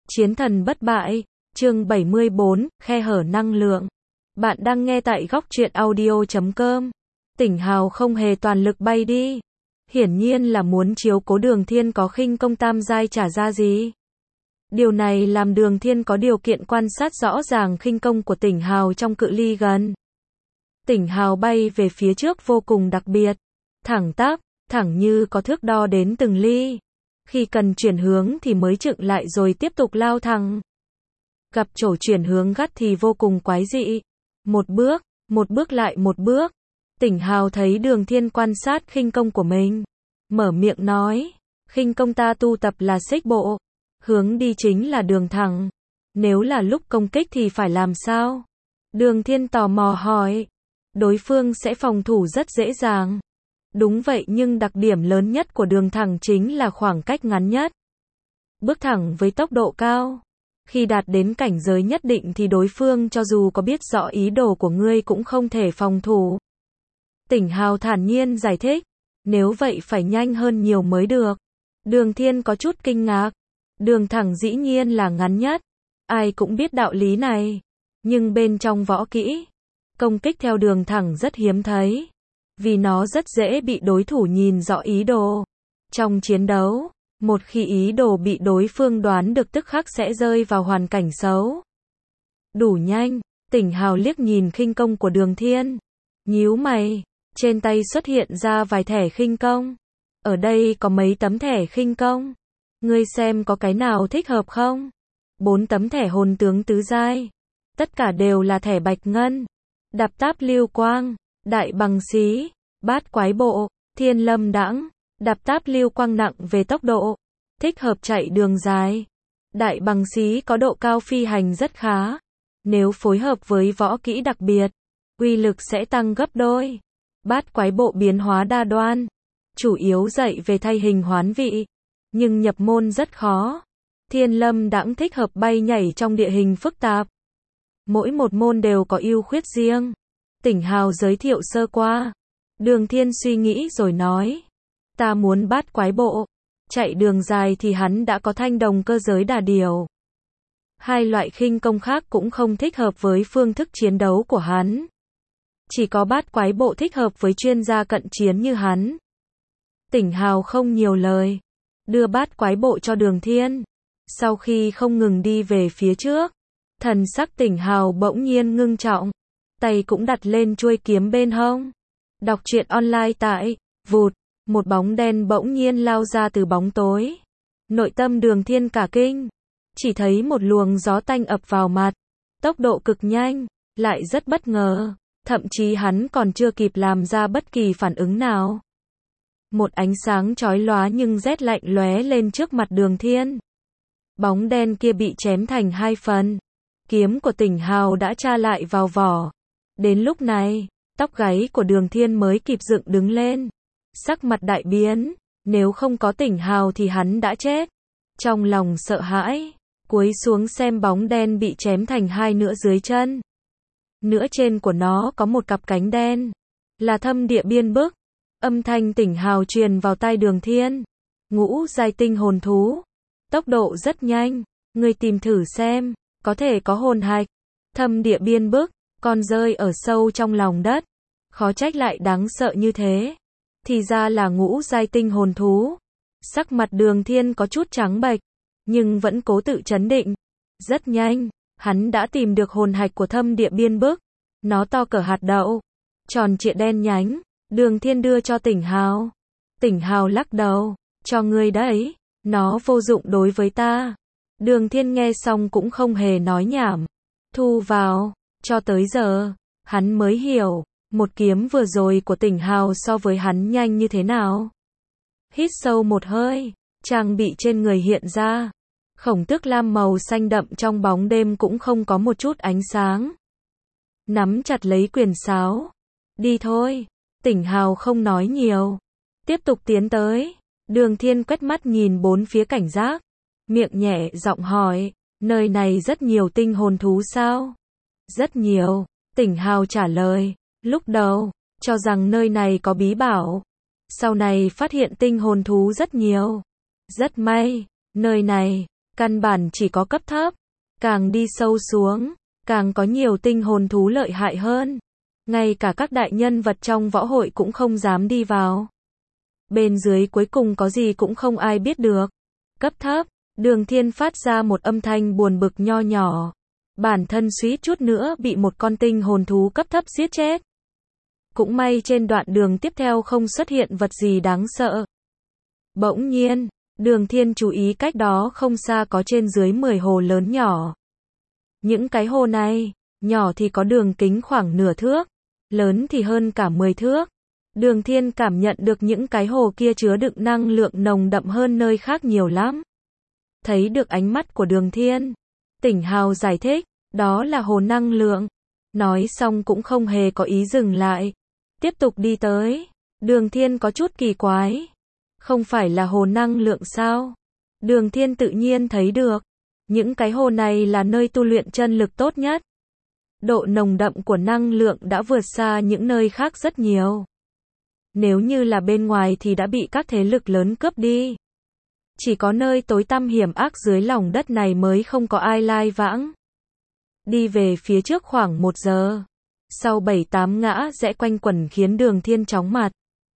Chiến thần bất bại, chương 74, khe hở năng lượng. Bạn đang nghe tại góc truyện audio.com. Tỉnh Hào không hề toàn lực bay đi. Hiển nhiên là muốn chiếu cố Đường Thiên có khinh công tam giai trả ra gì. Điều này làm Đường Thiên có điều kiện quan sát rõ ràng khinh công của Tỉnh Hào trong cự ly gần. Tỉnh Hào bay về phía trước vô cùng đặc biệt. Thẳng tắp, thẳng như có thước đo đến từng ly. Khi cần chuyển hướng thì mới chững lại rồi tiếp tục lao thẳng. Gặp chỗ chuyển hướng gắt thì vô cùng quái dị. Một bước lại một bước. Tỉnh Hào thấy Đường Thiên quan sát khinh công của mình. Mở miệng nói, khinh công ta tu tập là xích bộ. Hướng đi chính là đường thẳng. Nếu là lúc công kích thì phải làm sao? Đường Thiên tò mò hỏi. Đối phương sẽ phòng thủ rất dễ dàng. Đúng vậy, nhưng đặc điểm lớn nhất của đường thẳng chính là khoảng cách ngắn nhất. Bước thẳng với tốc độ cao. Khi đạt đến cảnh giới nhất định thì đối phương cho dù có biết rõ ý đồ của ngươi cũng không thể phòng thủ. Tỉnh Hào thản nhiên giải thích. Nếu vậy phải nhanh hơn nhiều mới được. Đường Thiên có chút kinh ngạc. Đường thẳng dĩ nhiên là ngắn nhất. Ai cũng biết đạo lý này. Nhưng bên trong võ kỹ, công kích theo đường thẳng rất hiếm thấy. Vì nó rất dễ bị đối thủ nhìn rõ ý đồ. Trong chiến đấu, một khi ý đồ bị đối phương đoán được tức khắc sẽ rơi vào hoàn cảnh xấu. Đủ nhanh, Tỉnh Hào liếc nhìn khinh công của Đường Thiên. Nhíu mày, trên tay xuất hiện ra vài thẻ khinh công. Ở đây có mấy tấm thẻ khinh công. Ngươi xem có cái nào thích hợp không? 4 tấm thẻ hồn tướng tứ giai. Tất cả đều là thẻ bạch ngân. Đạp táp lưu quang. Đại bằng xí, bát quái bộ, thiên lâm đãng, đạp táp lưu quang nặng về tốc độ, thích hợp chạy đường dài. Đại bằng xí có độ cao phi hành rất khá. Nếu phối hợp với võ kỹ đặc biệt, uy lực sẽ tăng gấp đôi. Bát quái bộ biến hóa đa đoan, chủ yếu dạy về thay hình hoán vị, nhưng nhập môn rất khó. Thiên lâm đãng thích hợp bay nhảy trong địa hình phức tạp. Mỗi một môn đều có ưu khuyết riêng. Tỉnh Hào giới thiệu sơ qua. Đường Thiên suy nghĩ rồi nói. Ta muốn bát quái bộ. Chạy đường dài thì hắn đã có thanh đồng cơ giới đà điểu. Hai loại khinh công khác cũng không thích hợp với phương thức chiến đấu của hắn. Chỉ có bát quái bộ thích hợp với chuyên gia cận chiến như hắn. Tỉnh Hào không nhiều lời. Đưa bát quái bộ cho Đường Thiên. Sau khi không ngừng đi về phía trước, thần sắc Tỉnh Hào bỗng nhiên ngưng trọng. Tay cũng đặt lên chuôi kiếm bên hông. Đọc truyện online tại, vụt, một bóng đen bỗng nhiên lao ra từ bóng tối. Nội tâm Đường Thiên cả kinh. Chỉ thấy một luồng gió tanh ập vào mặt. Tốc độ cực nhanh, lại rất bất ngờ. Thậm chí hắn còn chưa kịp làm ra bất kỳ phản ứng nào. Một ánh sáng chói lóa nhưng rét lạnh lóe lên trước mặt Đường Thiên. Bóng đen kia bị chém thành 2 phần. Kiếm của Tỉnh Hào đã tra lại vào vỏ. Đến lúc này, tóc gáy của Đường Thiên mới kịp dựng đứng lên. Sắc mặt đại biến, nếu không có Tỉnh Hào thì hắn đã chết. Trong lòng sợ hãi, cúi xuống xem bóng đen bị chém thành 2 nửa dưới chân. Nửa trên của nó có một cặp cánh đen, là thâm địa biên bức. Âm thanh Tỉnh Hào truyền vào tai Đường Thiên. Ngũ giai tinh hồn thú. Tốc độ rất nhanh, ngươi tìm thử xem, có thể có hồn hạch. Thâm địa biên bức. Con rơi ở sâu trong lòng đất. Khó trách lại đáng sợ như thế. Thì ra là ngũ giai tinh hồn thú. Sắc mặt Đường Thiên có chút trắng bệch, nhưng vẫn cố tự trấn định. Rất nhanh, hắn đã tìm được hồn hạch của thâm địa biên bức. Nó to cỡ hạt đậu, tròn trịa đen nhánh. Đường Thiên đưa cho Tỉnh Hào. Tỉnh Hào lắc đầu. Cho ngươi đấy, nó vô dụng đối với ta. Đường Thiên nghe xong cũng không hề nói nhảm. Thu vào. Cho tới giờ, hắn mới hiểu, một kiếm vừa rồi của Tỉnh Hào so với hắn nhanh như thế nào. Hít sâu một hơi, trang bị trên người hiện ra. Khổng tước lam màu xanh đậm trong bóng đêm cũng không có một chút ánh sáng. Nắm chặt lấy quyền sáo. Đi thôi. Tỉnh Hào không nói nhiều. Tiếp tục tiến tới. Đường Thiên quét mắt nhìn bốn phía cảnh giác. Miệng nhẹ giọng hỏi, nơi này rất nhiều tinh hồn thú sao? Rất nhiều, Tỉnh Hào trả lời. Lúc đầu, cho rằng nơi này có bí bảo. Sau này phát hiện tinh hồn thú rất nhiều. Rất may, nơi này Căn bản chỉ có cấp thấp. Càng đi sâu xuống, càng có nhiều tinh hồn thú lợi hại hơn. Ngay cả các đại nhân vật trong võ hội cũng không dám đi vào. Bên dưới cuối cùng có gì cũng không ai biết được. Cấp thấp, Đường Thiên phát ra một âm thanh buồn bực nho nhỏ. Bản thân suýt chút nữa bị một con tinh hồn thú cấp thấp giết chết. Cũng may trên đoạn đường tiếp theo không xuất hiện vật gì đáng sợ. Bỗng nhiên, Đường Thiên chú ý cách đó không xa có trên dưới 10 hồ lớn nhỏ. Những cái hồ này, nhỏ thì có đường kính khoảng nửa thước, lớn thì hơn cả 10 thước. Đường Thiên cảm nhận được những cái hồ kia chứa đựng năng lượng nồng đậm hơn nơi khác nhiều lắm. Thấy được ánh mắt của Đường Thiên, Tỉnh Hào giải thích, đó là hồ năng lượng. Nói xong cũng không hề có ý dừng lại. Tiếp tục đi tới. Đường Thiên có chút kỳ quái. Không phải là hồ năng lượng sao? Đường Thiên tự nhiên thấy được. Những cái hồ này là nơi tu luyện chân lực tốt nhất. Độ nồng đậm của năng lượng đã vượt xa những nơi khác rất nhiều. Nếu như là bên ngoài thì đã bị các thế lực lớn cướp đi. Chỉ có nơi tối tăm hiểm ác dưới lòng đất này mới không có ai lai vãng. Đi về phía trước khoảng 1 giờ. Sau 7-8 ngã rẽ quanh quẩn khiến Đường Thiên chóng mặt.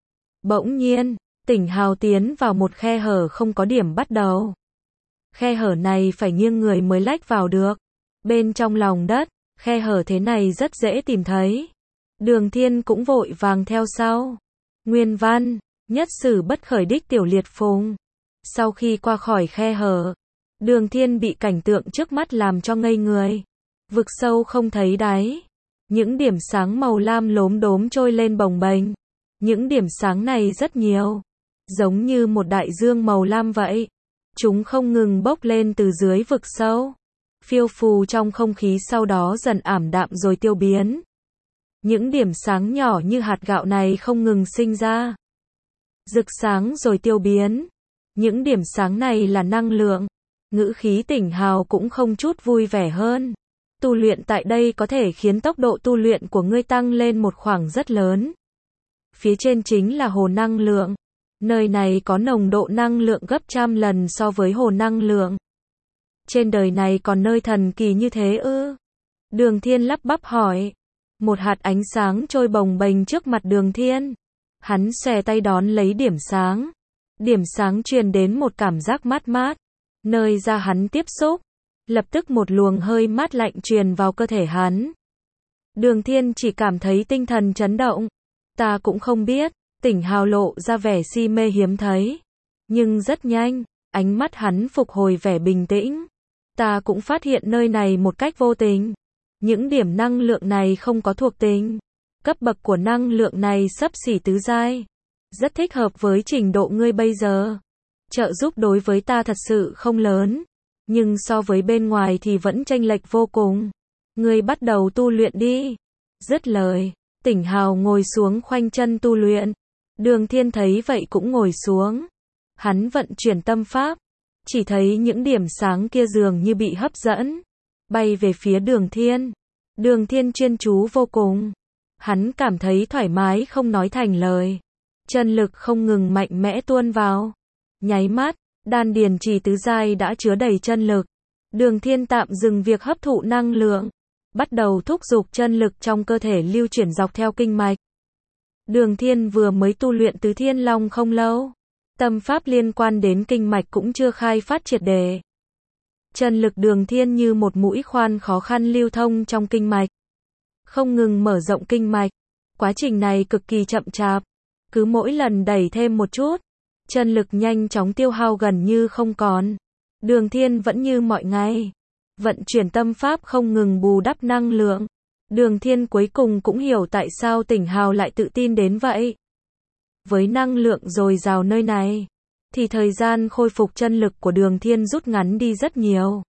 Bỗng nhiên, Tỉnh Hào tiến vào một khe hở không có điểm bắt đầu. Khe hở này phải nghiêng người mới lách vào được. Bên trong lòng đất, khe hở thế này rất dễ tìm thấy. Đường Thiên cũng vội vàng theo sau. Nguyên văn, nhất sử bất khởi đích tiểu liệt phùng. Sau khi qua khỏi khe hở, Đường Thiên bị cảnh tượng trước mắt làm cho ngây người. Vực sâu không thấy đáy. Những điểm sáng màu lam lốm đốm trôi lên bồng bềnh. Những điểm sáng này rất nhiều. Giống như một đại dương màu lam vậy. Chúng không ngừng bốc lên từ dưới vực sâu. Phiêu phù trong không khí sau đó dần ảm đạm rồi tiêu biến. Những điểm sáng nhỏ như hạt gạo này không ngừng sinh ra. Rực sáng rồi tiêu biến. Những điểm sáng này là năng lượng. Ngữ khí Tỉnh Hào cũng không chút vui vẻ hơn. Tu luyện tại đây có thể khiến tốc độ tu luyện của ngươi tăng lên một khoảng rất lớn. Phía trên chính là hồ năng lượng. Nơi này có nồng độ năng lượng gấp 100 lần so với hồ năng lượng. Trên đời này còn nơi thần kỳ như thế ư? Đường Thiên lắp bắp hỏi. Một hạt ánh sáng trôi bồng bềnh trước mặt Đường Thiên. Hắn xòe tay đón lấy điểm sáng. Điểm sáng truyền đến một cảm giác mát mát. Nơi da hắn tiếp xúc. Lập tức một luồng hơi mát lạnh truyền vào cơ thể hắn. Đường Thiên chỉ cảm thấy tinh thần chấn động. Ta cũng không biết. Tỉnh Hào lộ ra vẻ si mê hiếm thấy. Nhưng rất nhanh, ánh mắt hắn phục hồi vẻ bình tĩnh. Ta cũng phát hiện nơi này một cách vô tình. Những điểm năng lượng này không có thuộc tính. Cấp bậc của năng lượng này xấp xỉ tứ giai. Rất thích hợp với trình độ ngươi bây giờ. Trợ giúp đối với ta thật sự không lớn. Nhưng so với bên ngoài thì vẫn chênh lệch vô cùng. Ngươi bắt đầu tu luyện đi. Dứt lời, Tỉnh Hào ngồi xuống khoanh chân tu luyện. Đường Thiên thấy vậy cũng ngồi xuống. Hắn vận chuyển tâm pháp. Chỉ thấy những điểm sáng kia dường như bị hấp dẫn. Bay về phía Đường Thiên. Đường Thiên chuyên chú vô cùng. Hắn cảm thấy thoải mái không nói thành lời. Chân lực không ngừng mạnh mẽ tuôn vào. Nháy mắt, đan điền trì tứ giai đã chứa đầy chân lực. Đường Thiên tạm dừng việc hấp thụ năng lượng. Bắt đầu thúc giục chân lực trong cơ thể lưu chuyển dọc theo kinh mạch. Đường Thiên vừa mới tu luyện Tứ Thiên Long không lâu. Tâm pháp liên quan đến kinh mạch cũng chưa khai phát triệt để. Chân lực Đường Thiên như một mũi khoan khó khăn lưu thông trong kinh mạch. Không ngừng mở rộng kinh mạch. Quá trình này cực kỳ chậm chạp. Cứ mỗi lần đẩy thêm một chút, chân lực nhanh chóng tiêu hao gần như không còn. Đường Thiên vẫn như mọi ngày. Vận chuyển tâm pháp không ngừng bù đắp năng lượng. Đường Thiên cuối cùng cũng hiểu tại sao Tỉnh Hào lại tự tin đến vậy. Với năng lượng dồi dào nơi này, thì thời gian khôi phục chân lực của Đường Thiên rút ngắn đi rất nhiều.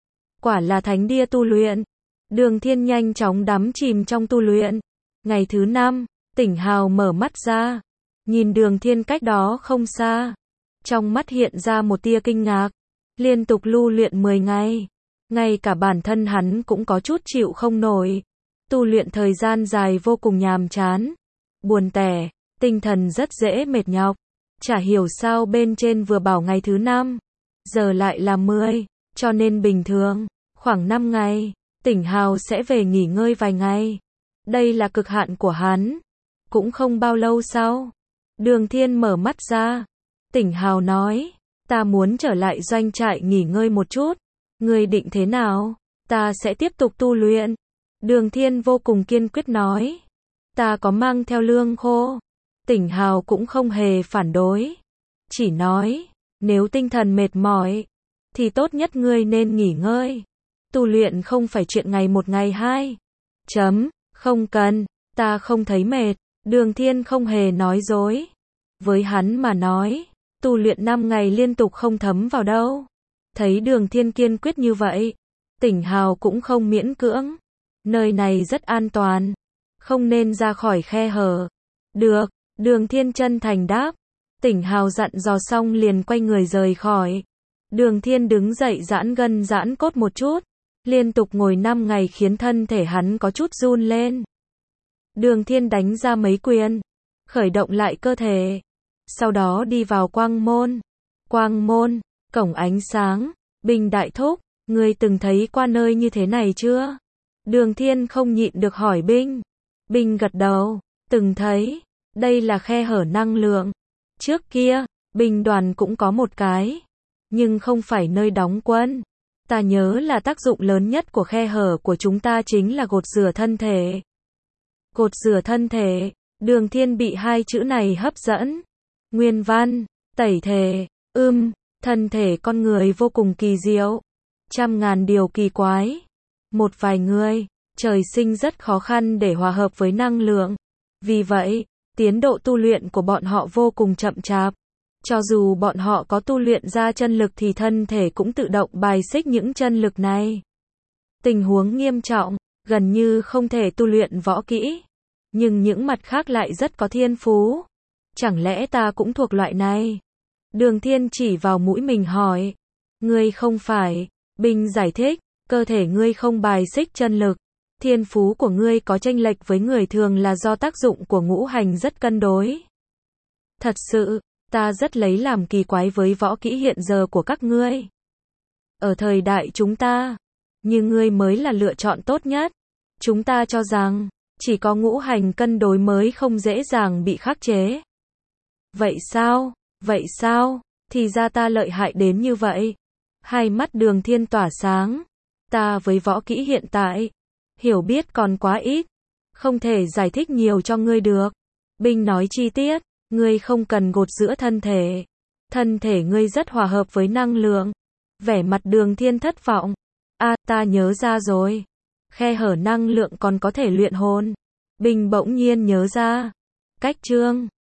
Quả là thánh đia tu luyện. Đường Thiên nhanh chóng đắm chìm trong tu luyện. Ngày thứ 5, Tỉnh Hào mở mắt ra. Nhìn Đường Thiên cách đó không xa. Trong mắt hiện ra một tia kinh ngạc. Liên tục lưu luyện 10 ngày. Ngay cả bản thân hắn cũng có chút chịu không nổi. Tu luyện thời gian dài vô cùng nhàm chán. Buồn tẻ. Tinh thần rất dễ mệt nhọc. Chả hiểu sao bên trên vừa bảo ngày thứ 5. giờ lại là 10, cho nên bình thường, khoảng 5 ngày, Tỉnh Hào sẽ về nghỉ ngơi vài ngày. Đây là cực hạn của hắn. Cũng không bao lâu sau, Đường Thiên mở mắt ra. Tỉnh Hào nói, ta muốn trở lại doanh trại nghỉ ngơi một chút. Ngươi định thế nào? Ta sẽ tiếp tục tu luyện. Đường Thiên vô cùng kiên quyết nói, ta có mang theo lương khô. Tỉnh Hào cũng không hề phản đối. Chỉ nói, nếu tinh thần mệt mỏi, thì tốt nhất ngươi nên nghỉ ngơi. Tu luyện không phải chuyện ngày một ngày hai. Không cần, ta không thấy mệt. Đường Thiên không hề nói dối. Với hắn mà nói, tu luyện 5 ngày liên tục không thấm vào đâu. Thấy Đường Thiên kiên quyết như vậy, Tỉnh Hào cũng không miễn cưỡng. Nơi này rất an toàn, không nên ra khỏi khe hở. Được, Đường Thiên chân thành đáp. Tỉnh Hào dặn dò xong liền quay người rời khỏi. Đường Thiên đứng dậy giãn gân giãn cốt một chút. Liên tục ngồi 5 ngày khiến thân thể hắn có chút run lên. Đường Thiên đánh ra mấy quyền, khởi động lại cơ thể. Sau đó đi vào quang môn. Quang môn, cổng ánh sáng. Bình đại thúc, ngươi từng thấy qua nơi như thế này chưa? Đường Thiên không nhịn được hỏi Binh. Binh gật đầu, từng thấy. Đây là khe hở năng lượng. Trước kia, binh đoàn cũng có một cái. Nhưng không phải nơi đóng quân. Ta nhớ là tác dụng lớn nhất của khe hở của chúng ta chính là gột rửa thân thể. Gột rửa thân thể. Đường Thiên bị hai chữ này hấp dẫn. Nguyên văn, tẩy thể, thân thể con người vô cùng kỳ diệu. Trăm ngàn điều kỳ quái. Một vài người, trời sinh rất khó khăn để hòa hợp với năng lượng. Vì vậy, tiến độ tu luyện của bọn họ vô cùng chậm chạp. Cho dù bọn họ có tu luyện ra chân lực thì thân thể cũng tự động bài xích những chân lực này. Tình huống nghiêm trọng, gần như không thể tu luyện võ kỹ. Nhưng những mặt khác lại rất có thiên phú. Chẳng lẽ ta cũng thuộc loại này? Đường Thiên chỉ vào mũi mình hỏi. Ngươi không phải. Binh giải thích, cơ thể ngươi không bài xích chân lực. Thiên phú của ngươi có chênh lệch với người thường là do tác dụng của ngũ hành rất cân đối. Thật sự, ta rất lấy làm kỳ quái với võ kỹ hiện giờ của các ngươi. Ở thời đại chúng ta, như ngươi mới là lựa chọn tốt nhất. Chúng ta cho rằng, chỉ có ngũ hành cân đối mới không dễ dàng bị khắc chế. Vậy sao? Vậy sao? Thì ra ta lợi hại đến như vậy. Hai mắt Đường Thiên tỏa sáng. Ta với võ kỹ hiện tại, hiểu biết còn quá ít. Không thể giải thích nhiều cho ngươi được. Binh nói chi tiết, ngươi không cần gột rửa thân thể. Thân thể ngươi rất hòa hợp với năng lượng. Vẻ mặt Đường Thiên thất vọng. Ta nhớ ra rồi. Khe hở năng lượng còn có thể luyện hồn. Binh bỗng nhiên nhớ ra. Cách chương